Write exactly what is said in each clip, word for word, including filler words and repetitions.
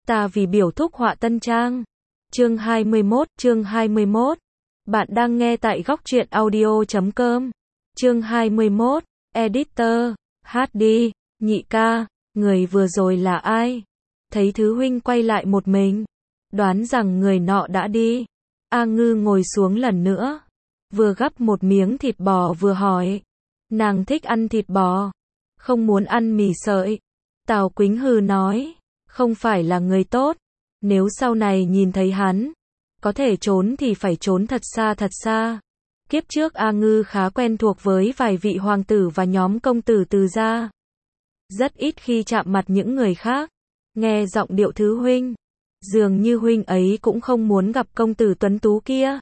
Ta vì biểu thúc họa tân trang. Chương hai mươi mốt, chương hai mươi mốt. Bạn đang nghe tại góc truyện audio chấm com. Chương hai mươi mốt, Editor, hát đi, nhị ca, người vừa rồi là ai? Thấy Thứ huynh quay lại một mình, đoán rằng người nọ đã đi. A Ngư ngồi xuống lần nữa, vừa gắp một miếng thịt bò vừa hỏi. Nàng thích ăn thịt bò, không muốn ăn mì sợi. Tào Quýnh hừ nói, không phải là người tốt, nếu sau này nhìn thấy hắn, có thể trốn thì phải trốn thật xa thật xa. Kiếp trước A Ngư khá quen thuộc với vài vị hoàng tử và nhóm công tử Từ gia. Rất ít khi chạm mặt những người khác. Nghe giọng điệu Thứ huynh, dường như huynh ấy cũng không muốn gặp công tử tuấn tú kia.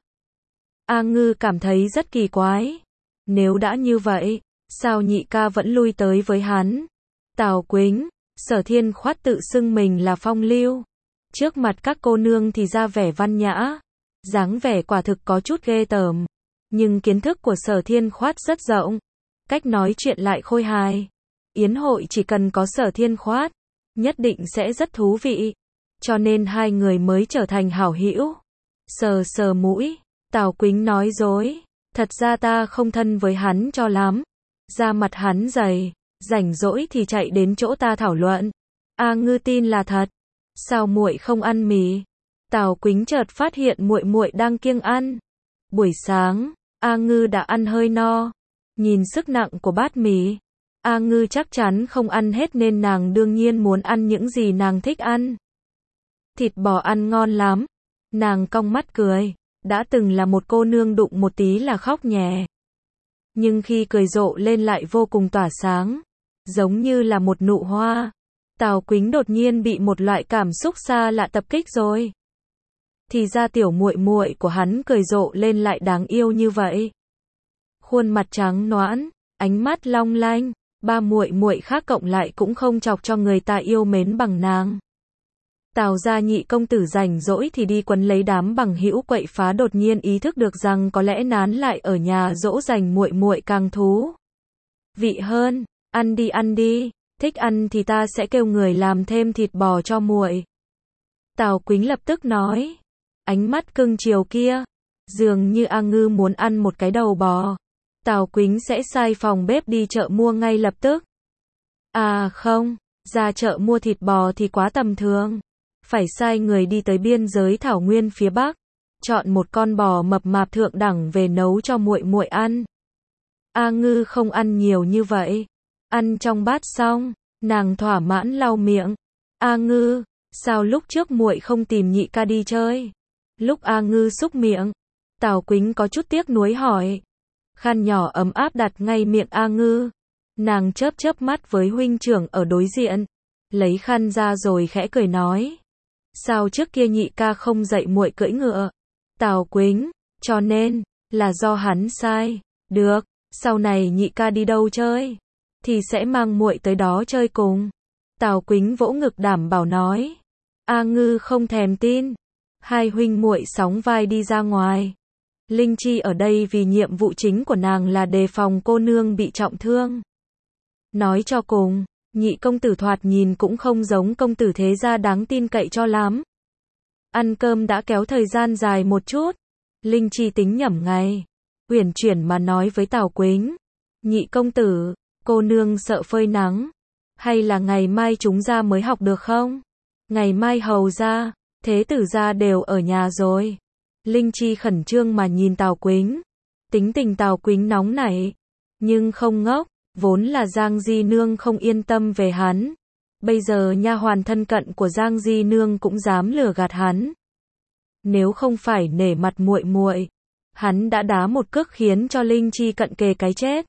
A Ngư cảm thấy rất kỳ quái. Nếu đã như vậy, sao nhị ca vẫn lui tới với hắn? Tào Quýnh, Sở Thiên Khoát tự xưng mình là phong lưu. Trước mặt các cô nương thì ra vẻ văn nhã, dáng vẻ quả thực có chút ghê tởm. Nhưng kiến thức của Sở Thiên Khoát rất rộng, cách nói chuyện lại khôi hài. Yến hội chỉ cần có Sở Thiên Khoát, nhất định sẽ rất thú vị. Cho nên hai người mới trở thành hảo hữu. Sờ sờ mũi, Tào Quýnh nói dối, thật ra ta không thân với hắn cho lắm. Da mặt hắn dày, rảnh rỗi thì chạy đến chỗ ta thảo luận. A Ngư tin là thật. Sao muội không ăn mì? Tào Quýnh chợt phát hiện muội muội đang kiêng ăn. Buổi sáng, A Ngư đã ăn hơi no. Nhìn sức nặng của bát mì, A Ngư chắc chắn không ăn hết nên nàng đương nhiên muốn ăn những gì nàng thích ăn. Thịt bò ăn ngon lắm. Nàng cong mắt cười, đã từng là một cô nương đụng một tí là khóc nhè. Nhưng khi cười rộ lên lại vô cùng tỏa sáng, giống như là một nụ hoa. Tào Quýnh đột nhiên bị một loại cảm xúc xa lạ tập kích rồi. Thì ra tiểu muội muội của hắn cười rộ lên lại đáng yêu như vậy. Khuôn mặt trắng nõn, ánh mắt long lanh, ba muội muội khác cộng lại cũng không chọc cho người ta yêu mến bằng nàng. Tào gia nhị công tử rảnh rỗi thì đi quấn lấy đám bằng hữu quậy phá, đột nhiên ý thức được rằng có lẽ nán lại ở nhà dỗ dành muội muội càng thú vị hơn. Ăn đi ăn đi, thích ăn thì ta sẽ kêu người làm thêm thịt bò cho muội. Tào Quýnh lập tức nói, ánh mắt cưng chiều kia, dường như A Ngư muốn ăn một cái đầu bò. Tào Quýnh sẽ sai phòng bếp đi chợ mua ngay lập tức. À không, ra chợ mua thịt bò thì quá tầm thường. Phải sai người đi tới biên giới thảo nguyên phía Bắc, chọn một con bò mập mạp thượng đẳng về nấu cho muội muội ăn. A Ngư không ăn nhiều như vậy. Ăn trong bát xong, nàng thỏa mãn lau miệng. A Ngư, sao lúc trước muội không tìm nhị ca đi chơi? Lúc A Ngư xúc miệng, Tào Quýnh có chút tiếc nuối hỏi. Khăn nhỏ ấm áp đặt ngay miệng A Ngư. Nàng chớp chớp mắt với huynh trưởng ở đối diện, lấy khăn ra rồi khẽ cười nói. Sao trước kia nhị ca không dạy muội cưỡi ngựa? Tào Quýnh, cho nên, là do hắn sai. Được, sau này nhị ca đi đâu chơi, thì sẽ mang muội tới đó chơi cùng. Tào Quýnh vỗ ngực đảm bảo nói. A Ngư không thèm tin. Hai huynh muội sóng vai đi ra ngoài. Linh Chi ở đây vì nhiệm vụ chính của nàng là đề phòng cô nương bị trọng thương. Nói cho cùng, nhị công tử thoạt nhìn cũng không giống công tử thế gia đáng tin cậy cho lắm. Ăn cơm đã kéo thời gian dài một chút. Linh Chi tính nhẩm ngày, uyển chuyển mà nói với Tào Quýnh. Nhị công tử, cô nương sợ phơi nắng, hay là ngày mai chúng ra mới học được không? Ngày mai hầu ra, thế tử gia đều ở nhà rồi. Linh Chi khẩn trương mà nhìn Tào Quýnh. Tính tình Tào Quýnh nóng nảy, nhưng không ngốc. Vốn là Giang Di Nương không yên tâm về hắn. Bây giờ nha hoàn thân cận của Giang Di Nương cũng dám lừa gạt hắn. Nếu không phải nể mặt muội muội, hắn đã đá một cước khiến cho Linh Chi cận kề cái chết.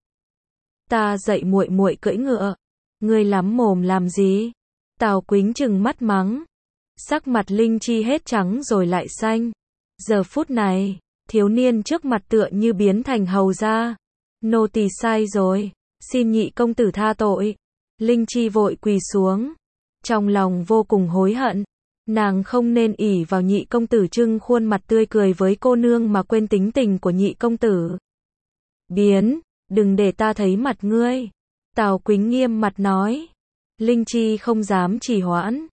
Ta dạy muội muội cưỡi ngựa, ngươi lắm mồm làm gì? Tào Quýnh trừng mắt mắng. Sắc mặt Linh Chi hết trắng rồi lại xanh. Giờ phút này, thiếu niên trước mặt tựa như biến thành hầu gia. Nô tỳ sai rồi, xin nhị công tử tha tội. Linh Chi vội quỳ xuống, trong lòng vô cùng hối hận. Nàng không nên ỷ vào nhị công tử trưng khuôn mặt tươi cười với cô nương mà quên tính tình của nhị công tử. Biến, đừng để ta thấy mặt ngươi. Tào Quýnh nghiêm mặt nói. Linh Chi không dám trì hoãn.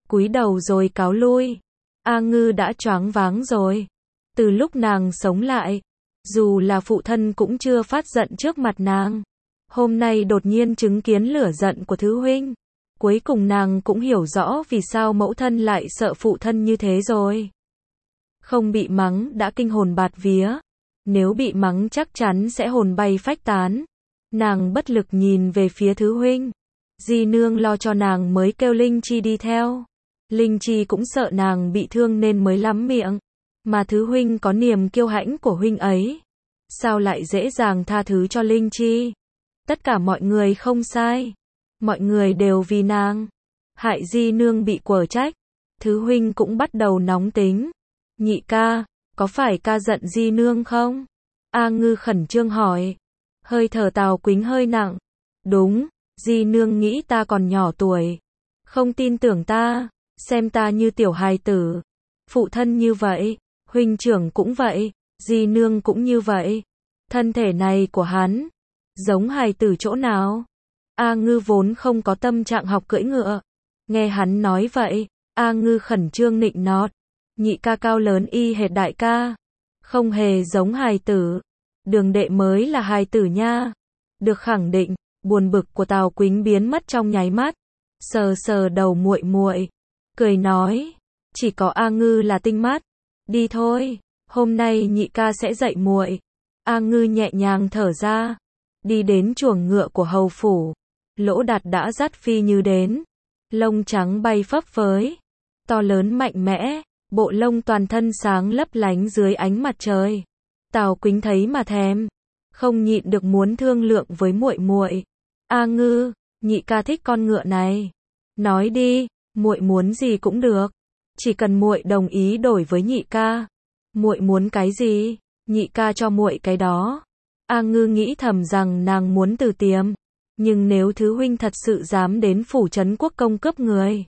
cúi đầu rồi cáo lui. A Ngư đã choáng váng rồi. Từ lúc nàng sống lại, dù là phụ thân cũng chưa phát giận trước mặt nàng. Hôm nay đột nhiên chứng kiến lửa giận của thứ huynh. Cuối cùng nàng cũng hiểu rõ vì sao mẫu thân lại sợ phụ thân như thế rồi. Không bị mắng đã kinh hồn bạt vía. Nếu bị mắng chắc chắn sẽ hồn bay phách tán. Nàng bất lực nhìn về phía thứ huynh. Di nương lo cho nàng mới kêu Linh Chi đi theo. Linh Chi cũng sợ nàng bị thương nên mới lắm miệng. Mà thứ huynh có niềm kiêu hãnh của huynh ấy. Sao lại dễ dàng tha thứ cho Linh Chi? Tất cả mọi người không sai. Mọi người đều vì nàng. Hại Di nương bị quở trách. Thứ huynh cũng bắt đầu nóng tính. Nhị ca, có phải ca giận Di nương không? A Ngư khẩn trương hỏi. Hơi thở Tào Quýnh hơi nặng. Đúng, Di nương nghĩ ta còn nhỏ tuổi. Không tin tưởng ta, xem ta như tiểu hài tử. Phụ thân như vậy, huynh trưởng cũng vậy, Di nương cũng như vậy. Thân thể này của hắn, giống hài tử chỗ nào? A Ngư vốn không có tâm trạng học cưỡi ngựa. Nghe hắn nói vậy, A Ngư khẩn trương nịnh nọt. Nhị ca cao lớn y hệt đại ca. Không hề giống hài tử. Đường đệ mới là hài tử nha. Được khẳng định, buồn bực của Tào Quýnh biến mất trong nháy mắt. Sờ sờ đầu muội muội, cười nói, chỉ có A Ngư là tinh mắt. Đi thôi, hôm nay nhị ca sẽ dạy muội. A Ngư nhẹ nhàng thở ra, đi đến chuồng ngựa của hầu phủ. Lỗ Đạt đã dắt Phi Như đến, lông trắng bay phấp phới, to lớn mạnh mẽ, bộ lông toàn thân sáng lấp lánh dưới ánh mặt trời. Tào Quýnh thấy mà thèm, không nhịn được muốn thương lượng với muội muội. A Ngư, nhị ca thích con ngựa này. Nói đi, muội muốn gì cũng được, chỉ cần muội đồng ý đổi với nhị ca. Muội muốn cái gì, nhị ca cho muội cái đó. A Ngư nghĩ thầm rằng nàng muốn Từ Tiềm, nhưng nếu thứ huynh thật sự dám đến phủ trấn quốc công cướp người,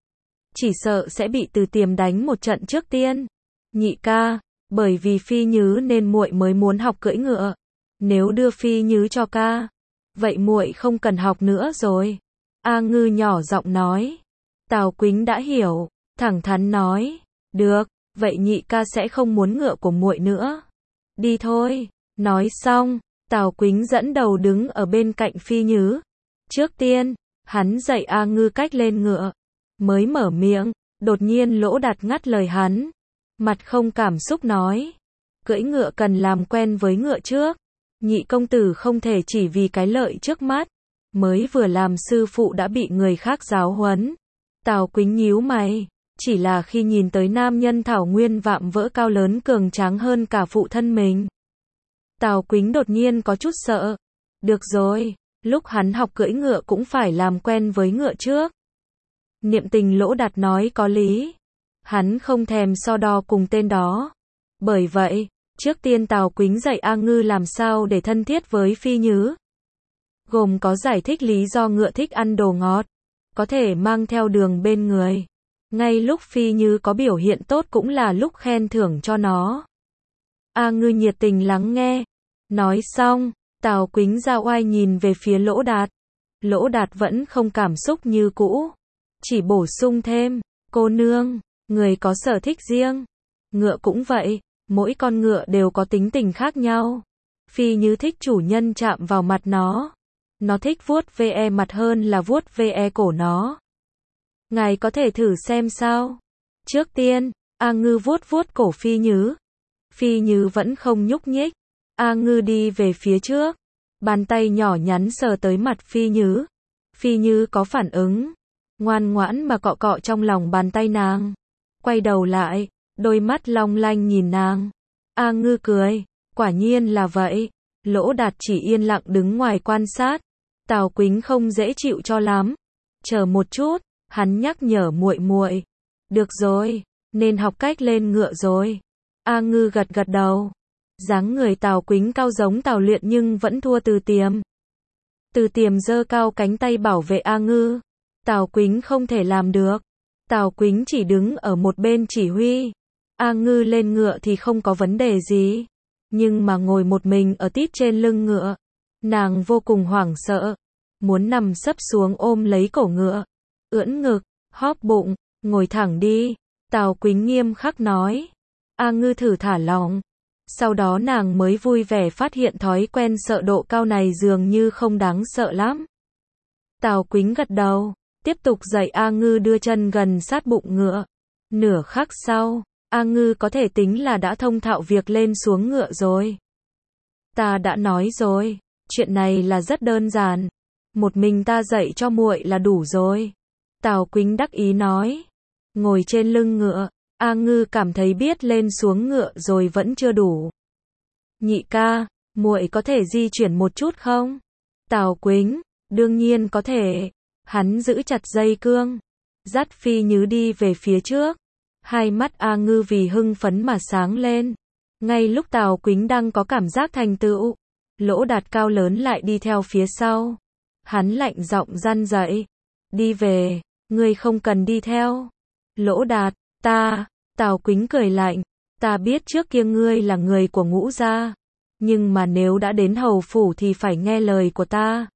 chỉ sợ sẽ bị Từ Tiềm đánh một trận trước tiên. Nhị ca, bởi vì Phi Nhứ nên muội mới muốn học cưỡi ngựa. Nếu đưa Phi Nhứ cho ca, vậy muội không cần học nữa rồi. A Ngư nhỏ giọng nói. Tào Quýnh đã hiểu, thẳng thắn nói, được, vậy nhị ca sẽ không muốn ngựa của muội nữa. Đi thôi. Nói xong, Tào Quýnh dẫn đầu đứng ở bên cạnh Phi Nhứ. Trước tiên, hắn dạy A Ngư cách lên ngựa. Mới mở miệng, đột nhiên Lỗ Đạt ngắt lời hắn. Mặt không cảm xúc nói, cưỡi ngựa cần làm quen với ngựa trước. Nhị công tử không thể chỉ vì cái lợi trước mắt, mới vừa làm sư phụ đã bị người khác giáo huấn. Tào Quýnh nhíu mày, chỉ là khi nhìn tới nam nhân thảo nguyên vạm vỡ cao lớn cường tráng hơn cả phụ thân mình. Tào Quýnh đột nhiên có chút sợ. Được rồi, lúc hắn học cưỡi ngựa cũng phải làm quen với ngựa trước. Niệm tình Lỗ Đạt nói có lý. Hắn không thèm so đo cùng tên đó. Bởi vậy, trước tiên Tào Quýnh dạy A Ngư làm sao để thân thiết với Phi Nhứ. Gồm có giải thích lý do ngựa thích ăn đồ ngọt, có thể mang theo đường bên người. Ngay lúc Phi Nhứ có biểu hiện tốt cũng là lúc khen thưởng cho nó. A Ngư nhiệt tình lắng nghe. Nói xong, Tào Quýnh ra oai nhìn về phía Lỗ Đạt. Lỗ Đạt vẫn không cảm xúc như cũ. Chỉ bổ sung thêm, cô nương, người có sở thích riêng. Ngựa cũng vậy, mỗi con ngựa đều có tính tình khác nhau. Phi Nhứ thích chủ nhân chạm vào mặt nó. Nó thích vuốt ve mặt hơn là vuốt ve cổ nó. Ngài có thể thử xem sao. Trước tiên, A Ngư vuốt vuốt cổ Phi Nhứ. Phi Nhứ vẫn không nhúc nhích. A Ngư đi về phía trước. Bàn tay nhỏ nhắn sờ tới mặt Phi Nhứ. Phi Nhứ có phản ứng. Ngoan ngoãn mà cọ cọ trong lòng bàn tay nàng. Quay đầu lại, đôi mắt long lanh nhìn nàng. A Ngư cười. Quả nhiên là vậy. Lỗ Đạt chỉ yên lặng đứng ngoài quan sát. Tào Quýnh không dễ chịu cho lắm. Chờ một chút, hắn nhắc nhở muội muội. Được rồi, nên học cách lên ngựa rồi. A Ngư gật gật đầu. Dáng người Tào Quýnh cao giống Tào Luyện nhưng vẫn thua Từ Tiềm. Từ Tiềm giơ cao cánh tay bảo vệ A Ngư. Tào Quýnh không thể làm được. Tào Quýnh chỉ đứng ở một bên chỉ huy. A Ngư lên ngựa thì không có vấn đề gì. Nhưng mà ngồi một mình ở tít trên lưng ngựa, nàng vô cùng hoảng sợ. Muốn nằm sấp xuống ôm lấy cổ ngựa, ưỡn ngực, hóp bụng, ngồi thẳng đi, Tào Quýnh nghiêm khắc nói. A Ngư thử thả lỏng. Sau đó nàng mới vui vẻ phát hiện thói quen sợ độ cao này dường như không đáng sợ lắm. Tào Quýnh gật đầu, tiếp tục dạy A Ngư đưa chân gần sát bụng ngựa. Nửa khắc sau, A Ngư có thể tính là đã thông thạo việc lên xuống ngựa rồi. Ta đã nói rồi, chuyện này là rất đơn giản. Một mình ta dạy cho muội là đủ rồi. Tào Quýnh đắc ý nói. Ngồi trên lưng ngựa, A Ngư cảm thấy biết lên xuống ngựa rồi vẫn chưa đủ. Nhị ca, muội có thể di chuyển một chút không? Tào Quýnh, đương nhiên có thể. Hắn giữ chặt dây cương, dắt Phi Nhứ đi về phía trước. Hai mắt A Ngư vì hưng phấn mà sáng lên. Ngay lúc Tào Quýnh đang có cảm giác thành tựu, Lỗ Đạt cao lớn lại đi theo phía sau. Hắn lạnh giọng răn dậy. Đi về, ngươi không cần đi theo. Lỗ Đạt, ta, Tào Quýnh cười lạnh. Ta biết trước kia ngươi là người của Ngũ gia. Nhưng mà nếu đã đến hầu phủ thì phải nghe lời của ta.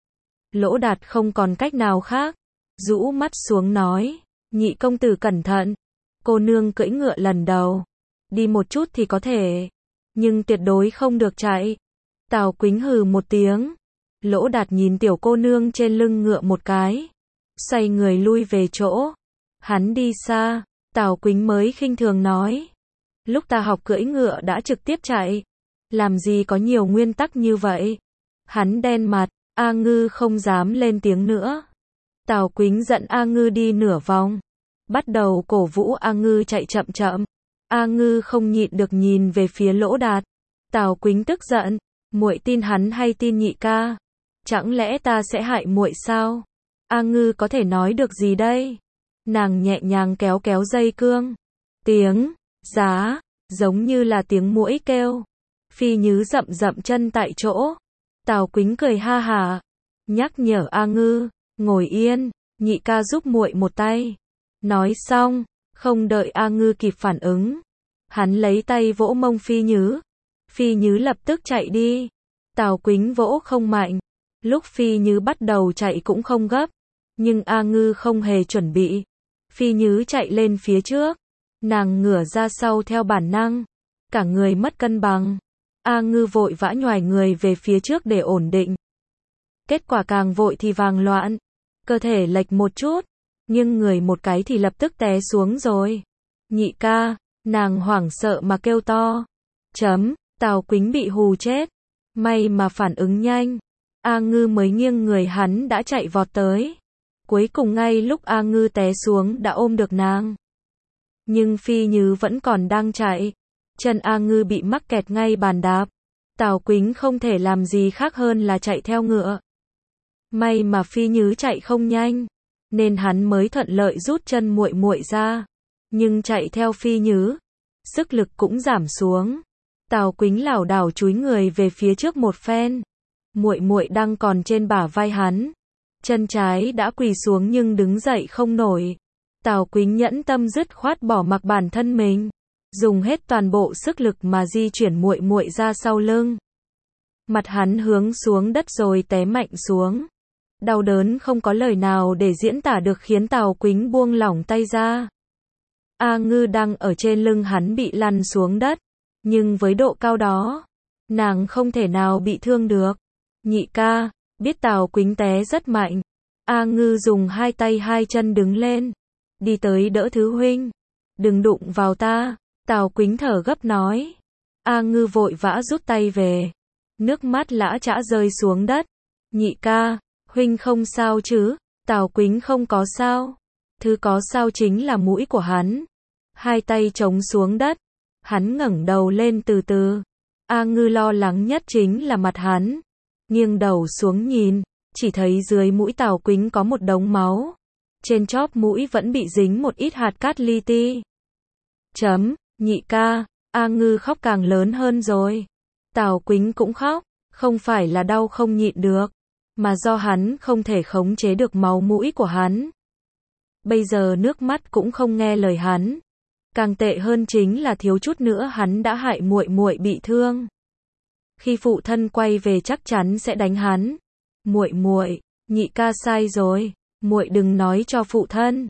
Lỗ Đạt không còn cách nào khác. Rũ mắt xuống nói. Nhị công tử cẩn thận. Cô nương cưỡi ngựa lần đầu. Đi một chút thì có thể. Nhưng tuyệt đối không được chạy. Tào Quýnh hừ một tiếng. Lỗ Đạt nhìn tiểu cô nương trên lưng ngựa một cái. Xoay người lui về chỗ. Hắn đi xa. Tào Quýnh mới khinh thường nói. Lúc ta học cưỡi ngựa đã trực tiếp chạy. Làm gì có nhiều nguyên tắc như vậy. Hắn đen mặt. A Ngư không dám lên tiếng nữa. Tào Quýnh dẫn A Ngư đi nửa vòng. Bắt đầu cổ vũ A Ngư chạy chậm chậm. A Ngư không nhịn được nhìn về phía Lỗ Đạt. Tào Quýnh tức giận. Muội tin hắn hay tin nhị ca? Chẳng lẽ ta sẽ hại muội sao? A Ngư có thể nói được gì đây? Nàng nhẹ nhàng kéo kéo dây cương. Tiếng, giá, giống như là tiếng muỗi kêu. Phi Nhứ dậm dậm chân tại chỗ. Tào Quýnh cười ha hả. Nhắc nhở A Ngư, ngồi yên, nhị ca giúp muội một tay. Nói xong, không đợi A Ngư kịp phản ứng. Hắn lấy tay vỗ mông Phi Nhứ. Phi Nhứ lập tức chạy đi. Tào Quýnh vỗ không mạnh. Lúc Phi Nhứ bắt đầu chạy cũng không gấp. Nhưng A Ngư không hề chuẩn bị. Phi Nhứ chạy lên phía trước. Nàng ngửa ra sau theo bản năng. Cả người mất cân bằng. A Ngư vội vã nhoài người về phía trước để ổn định. Kết quả càng vội thì vàng loạn. Cơ thể lệch một chút. Nhưng người một cái thì lập tức té xuống rồi. Nhị ca, nàng hoảng sợ mà kêu to. Chấm, Tào Quýnh bị hù chết. May mà phản ứng nhanh. A Ngư mới nghiêng người hắn đã chạy vọt tới. Cuối cùng ngay lúc A Ngư té xuống đã ôm được nàng. Nhưng Phi Nhứ vẫn còn đang chạy. Chân A Ngư bị mắc kẹt ngay bàn đạp. Tào Quýnh không thể làm gì khác hơn là chạy theo ngựa. May mà Phi Nhứ chạy không nhanh, nên hắn mới thuận lợi rút chân muội muội ra. Nhưng chạy theo Phi Nhứ, sức lực cũng giảm xuống. Tào Quýnh lảo đảo chúi người về phía trước một phen. Muội muội đang còn trên bả vai hắn. Chân trái đã quỳ xuống nhưng đứng dậy không nổi. Tào Quýnh nhẫn tâm dứt khoát bỏ mặc bản thân mình, dùng hết toàn bộ sức lực mà di chuyển muội muội ra sau lưng. Mặt hắn hướng xuống đất rồi té mạnh xuống. Đau đớn không có lời nào để diễn tả được khiến Tào Quýnh buông lỏng tay ra. A Ngư đang ở trên lưng hắn bị lăn xuống đất, nhưng với độ cao đó, nàng không thể nào bị thương được. Nhị ca, biết Tào Quýnh té rất mạnh. A Ngư dùng hai tay hai chân đứng lên, đi tới đỡ thứ huynh. Đừng đụng vào ta, Tào Quýnh thở gấp nói. A Ngư vội vã rút tay về. Nước mắt lã chã rơi xuống đất. Nhị ca, huynh không sao chứ? Tào Quýnh không có sao. Thứ có sao chính là mũi của hắn. Hai tay chống xuống đất. Hắn ngẩng đầu lên từ từ. A Ngư lo lắng nhất chính là mặt hắn. Nghiêng đầu xuống nhìn, chỉ thấy dưới mũi Tào Quýnh có một đống máu. Trên chóp mũi vẫn bị dính một ít hạt cát li ti. Chấm, nhị ca, A Ngư khóc càng lớn hơn rồi. Tào Quýnh cũng khóc, không phải là đau không nhịn được, mà do hắn không thể khống chế được máu mũi của hắn. Bây giờ nước mắt cũng không nghe lời hắn. Càng tệ hơn chính là thiếu chút nữa hắn đã hại muội muội bị thương. Khi phụ thân quay về chắc chắn sẽ đánh hắn. Muội muội, nhị ca sai rồi, muội đừng nói cho phụ thân.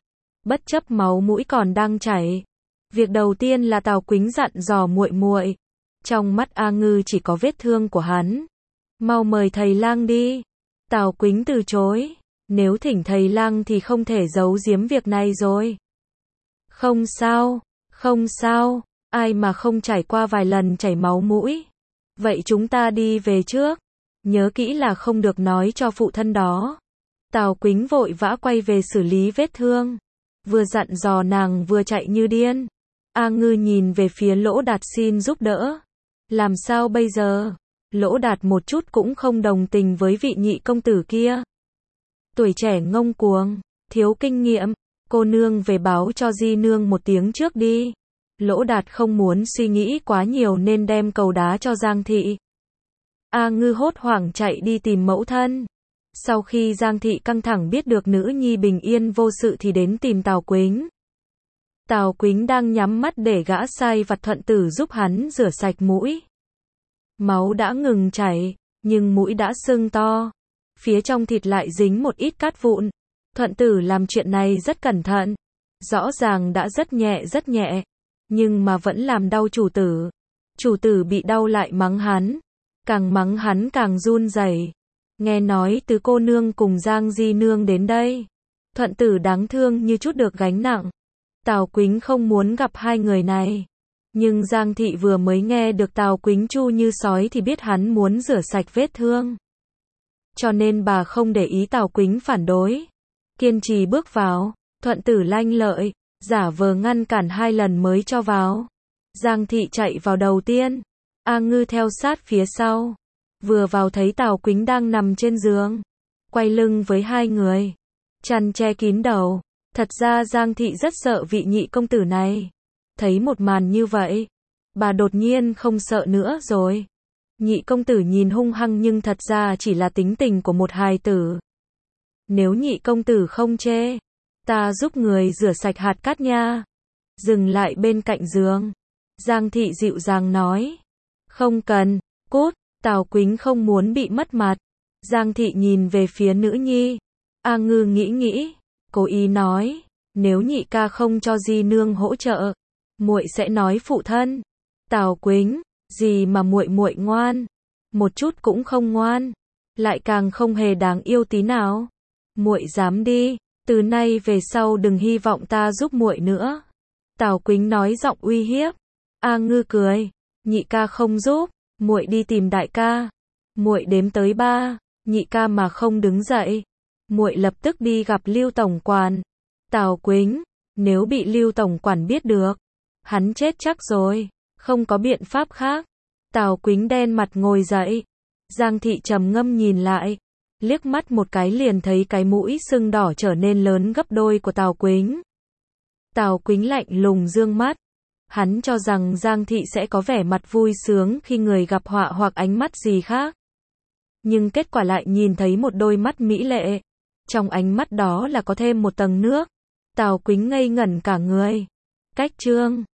Bất chấp máu mũi còn đang chảy, việc đầu tiên là Tào Quýnh dặn dò muội muội. Trong mắt A Ngư chỉ có vết thương của hắn. Mau mời thầy lang đi. Tào Quýnh từ chối. Nếu thỉnh thầy lang thì không thể giấu giếm việc này rồi. Không sao, không sao, ai mà không trải qua vài lần chảy máu mũi. Vậy chúng ta đi về trước. Nhớ kỹ là không được nói cho phụ thân đó. Tào Quýnh vội vã quay về xử lý vết thương. Vừa dặn dò nàng vừa chạy như điên. A Ngư nhìn về phía Lỗ Đạt xin giúp đỡ. Làm sao bây giờ? Lỗ Đạt một chút cũng không đồng tình với vị nhị công tử kia. Tuổi trẻ ngông cuồng, thiếu kinh nghiệm, cô nương về báo cho di nương một tiếng trước đi. Lỗ Đạt không muốn suy nghĩ quá nhiều nên đem cầu đá cho Giang Thị. A Ngư hốt hoảng chạy đi tìm mẫu thân. Sau khi Giang Thị căng thẳng biết được nữ nhi bình yên vô sự thì đến tìm Tào Quýnh. Tào Quýnh đang nhắm mắt để gã sai vặt Thuận Tử giúp hắn rửa sạch mũi. Máu đã ngừng chảy, nhưng mũi đã sưng to. Phía trong thịt lại dính một ít cát vụn. Thuận Tử làm chuyện này rất cẩn thận. Rõ ràng đã rất nhẹ rất nhẹ, nhưng mà vẫn làm đau chủ tử. Chủ tử bị đau lại mắng hắn. Càng mắng hắn càng run rẩy. Nghe nói từ cô nương cùng Giang di nương đến đây. Thuận Tử đáng thương như chút được gánh nặng. Tào Quýnh không muốn gặp hai người này. Nhưng Giang Thị vừa mới nghe được Tào Quýnh chu như sói thì biết hắn muốn rửa sạch vết thương. Cho nên bà không để ý Tào Quýnh phản đối. Kiên trì bước vào. Thuận Tử lanh lợi, giả vờ ngăn cản hai lần mới cho vào. Giang Thị chạy vào đầu tiên. A Ngư theo sát phía sau. Vừa vào thấy Tào Quýnh đang nằm trên giường. Quay lưng với hai người. Chăn che kín đầu. Thật ra Giang Thị rất sợ vị nhị công tử này. Thấy một màn như vậy, bà đột nhiên không sợ nữa rồi. Nhị công tử nhìn hung hăng nhưng thật ra chỉ là tính tình của một hài tử. Nếu nhị công tử không chê, ta giúp người rửa sạch hạt cát nha. Dừng lại bên cạnh giường. Giang Thị dịu dàng nói. Không cần, cút. Tào Quýnh không muốn bị mất mặt. Giang Thị nhìn về phía nữ nhi. A Ngư nghĩ nghĩ, cố ý nói, nếu nhị ca không cho di nương hỗ trợ, muội sẽ nói phụ thân. Tào Quýnh, gì mà muội muội ngoan, một chút cũng không ngoan, lại càng không hề đáng yêu tí nào. Muội dám đi, từ nay về sau đừng hy vọng ta giúp muội nữa. Tào Quýnh nói giọng uy hiếp. A Ngư cười, nhị ca không giúp, muội đi tìm đại ca. Muội đếm tới ba, nhị ca mà không đứng dậy, muội lập tức đi gặp Lưu tổng quản. Tào Quýnh, nếu bị Lưu tổng quản biết được, hắn chết chắc rồi, không có biện pháp khác. Tào Quýnh đen mặt ngồi dậy. Giang Thị trầm ngâm nhìn lại, liếc mắt một cái liền thấy cái mũi sưng đỏ trở nên lớn gấp đôi của Tào Quýnh. Tào Quýnh lạnh lùng dương mắt. Hắn cho rằng Giang Thị sẽ có vẻ mặt vui sướng khi người gặp họa hoặc ánh mắt gì khác. Nhưng kết quả lại nhìn thấy một đôi mắt mỹ lệ. Trong ánh mắt đó là có thêm một tầng nước. Tào Quýnh ngây ngẩn cả người. Cách chương